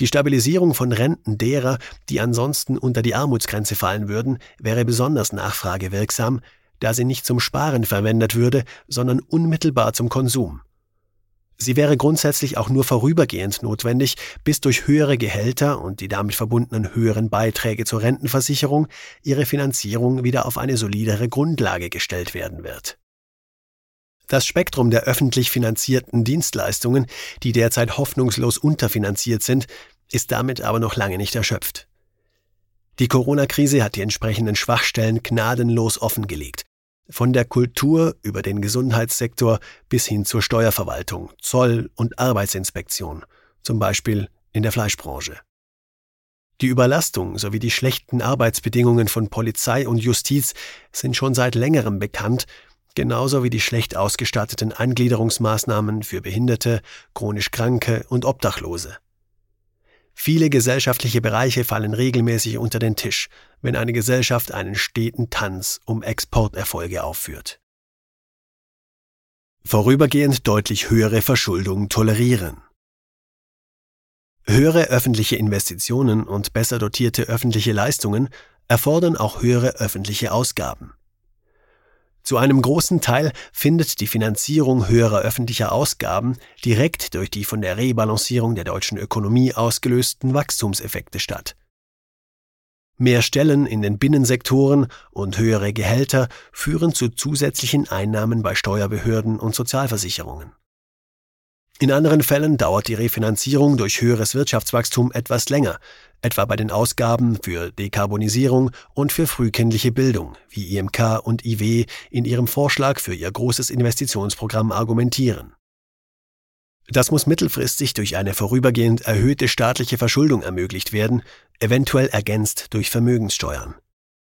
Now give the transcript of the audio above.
Die Stabilisierung von Renten derer, die ansonsten unter die Armutsgrenze fallen würden, wäre besonders nachfragewirksam, da sie nicht zum Sparen verwendet würde, sondern unmittelbar zum Konsum. Sie wäre grundsätzlich auch nur vorübergehend notwendig, bis durch höhere Gehälter und die damit verbundenen höheren Beiträge zur Rentenversicherung ihre Finanzierung wieder auf eine solidere Grundlage gestellt werden wird. Das Spektrum der öffentlich finanzierten Dienstleistungen, die derzeit hoffnungslos unterfinanziert sind, ist damit aber noch lange nicht erschöpft. Die Corona-Krise hat die entsprechenden Schwachstellen gnadenlos offengelegt. Von der Kultur über den Gesundheitssektor bis hin zur Steuerverwaltung, Zoll- und Arbeitsinspektion, zum Beispiel in der Fleischbranche. Die Überlastung sowie die schlechten Arbeitsbedingungen von Polizei und Justiz sind schon seit längerem bekannt, genauso wie die schlecht ausgestatteten Eingliederungsmaßnahmen für Behinderte, chronisch Kranke und Obdachlose. Viele gesellschaftliche Bereiche fallen regelmäßig unter den Tisch, wenn eine Gesellschaft einen steten Tanz um Exporterfolge aufführt. Vorübergehend deutlich höhere Verschuldung tolerieren. Höhere öffentliche Investitionen und besser dotierte öffentliche Leistungen erfordern auch höhere öffentliche Ausgaben. Zu einem großen Teil findet die Finanzierung höherer öffentlicher Ausgaben direkt durch die von der Rebalancierung der deutschen Ökonomie ausgelösten Wachstumseffekte statt. Mehr Stellen in den Binnensektoren und höhere Gehälter führen zu zusätzlichen Einnahmen bei Steuerbehörden und Sozialversicherungen. In anderen Fällen dauert die Refinanzierung durch höheres Wirtschaftswachstum etwas länger, etwa bei den Ausgaben für Dekarbonisierung und für frühkindliche Bildung, wie IMK und IW in ihrem Vorschlag für ihr großes Investitionsprogramm argumentieren. Das muss mittelfristig durch eine vorübergehend erhöhte staatliche Verschuldung ermöglicht werden, eventuell ergänzt durch Vermögenssteuern.